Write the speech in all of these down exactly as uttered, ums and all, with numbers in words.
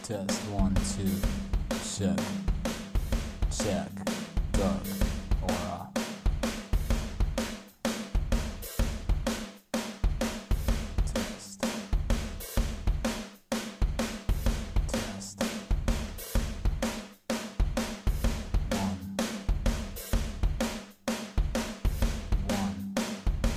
Test one, two, check, check, Doug, Aura. Test, test, one, one, one, two.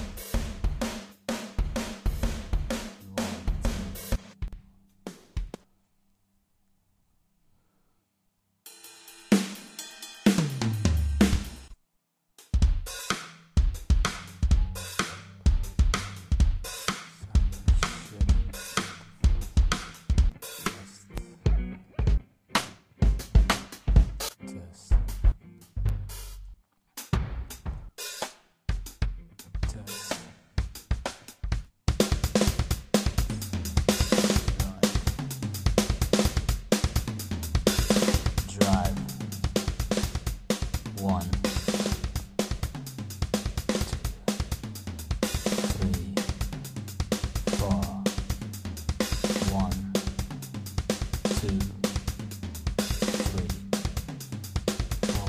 Drive. One, two, three, four. One, two, three, four.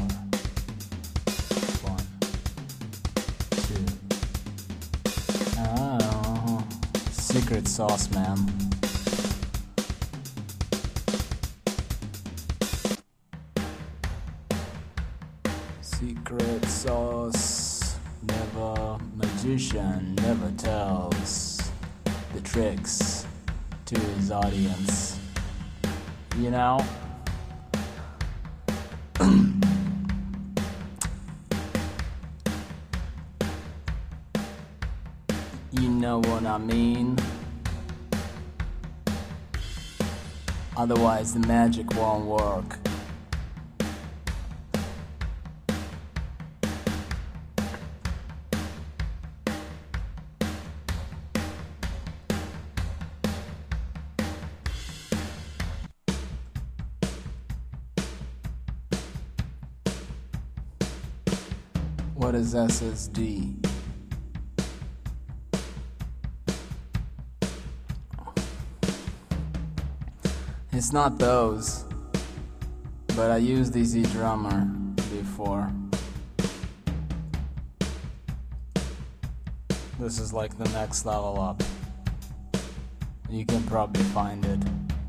One, two. Oh, secret sauce, man. Secret sauce, never magician, never tells the tricks to his audience. You know? You know what I mean? Otherwise the magic won't work. What is S S D? It's not those, but I used Easy Drummer before. This is like the next level up. You can probably find it.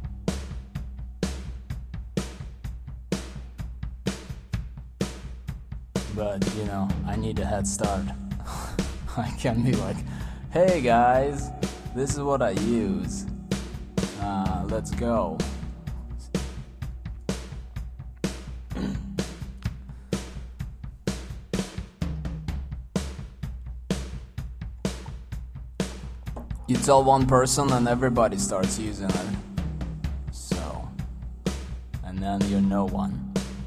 But, you know, I need a head start. I can't be like, hey guys, this is what I use. Uh, let's go. You tell one person and everybody starts using it. So, and then you're no one.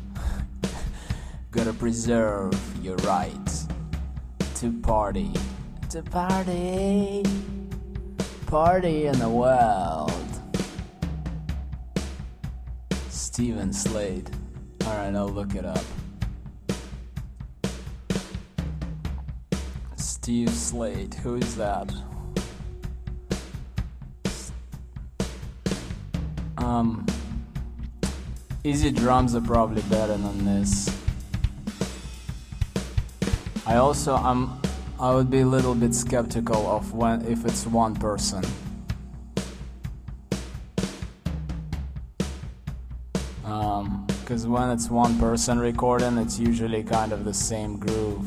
Gotta preserve your right to party, to party, party in the world. Steven Slade. Alright, I'll look it up. Steve Slade, who is that? Um, Easy drums are probably better than this. I also I'm I would be a little bit skeptical of when if it's one person. Um, because when it's one person recording, it's usually kind of the same groove.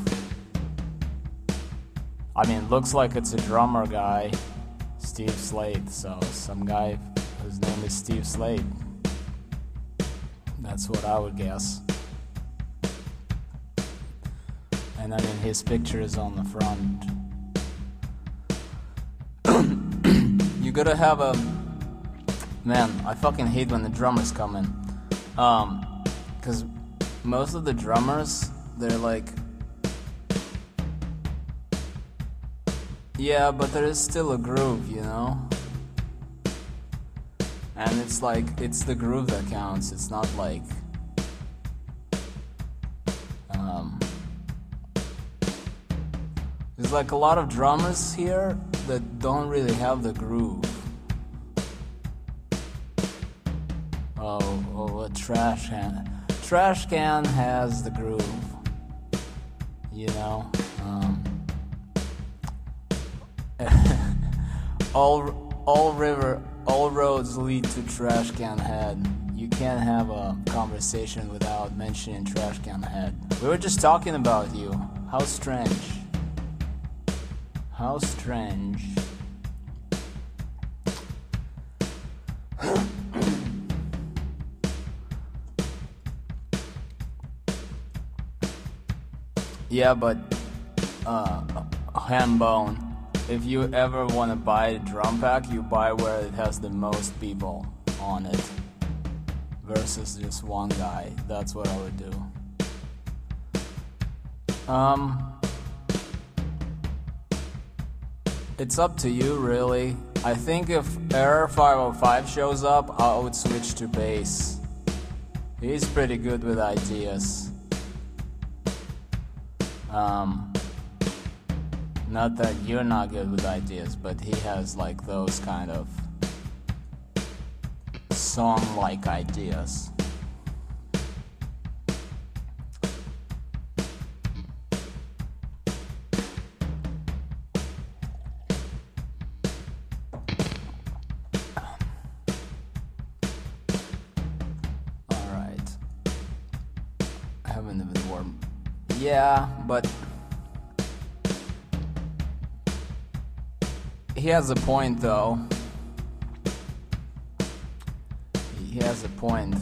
I mean, it looks like it's a drummer guy, Steve Slade. So some guy whose name is Steve Slade. That's what I would guess. And I mean, his picture is on the front. You gotta have a... Man, I fucking hate when the drummers come in. Um, cause most of the drummers, they're like... Yeah, but there is still a groove, you know? And it's like, it's the groove that counts, it's not like... Um... There's like a lot of drummers here that don't really have the groove. Trash Can. Trash Can has the groove, you know. Um, all all river all roads lead to Trash Can Head. You can't have a conversation without mentioning Trash Can Head. We were just talking about you. How strange. How strange. Yeah, but uh, Hambone, if you ever want to buy a drum pack, you buy where it has the most people on it versus just one guy. That's what I would do. Um, it's up to you, really. I think if Error five oh five shows up, I would switch to bass. He's pretty good with ideas. Um, not that you're not good with ideas, but he has like those kind of song-like ideas. Alright. I haven't even warmed. Yeah, but he has a point though. He has a point.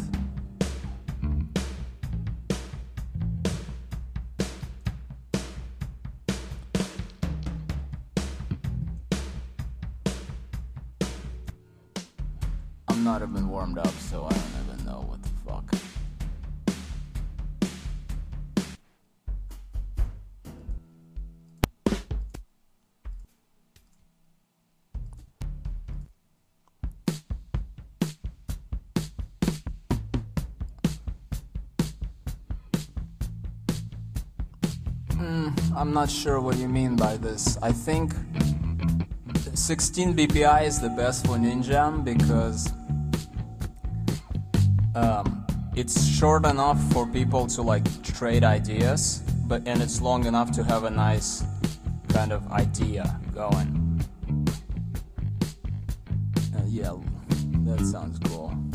I'm not even warmed up, so I don't even know what the fuck. I'm not sure what you mean by this. I think sixteen B P I is the best for Ninjam because um, it's short enough for people to like trade ideas, but and it's long enough to have a nice kind of idea going. Uh, yeah, that sounds cool.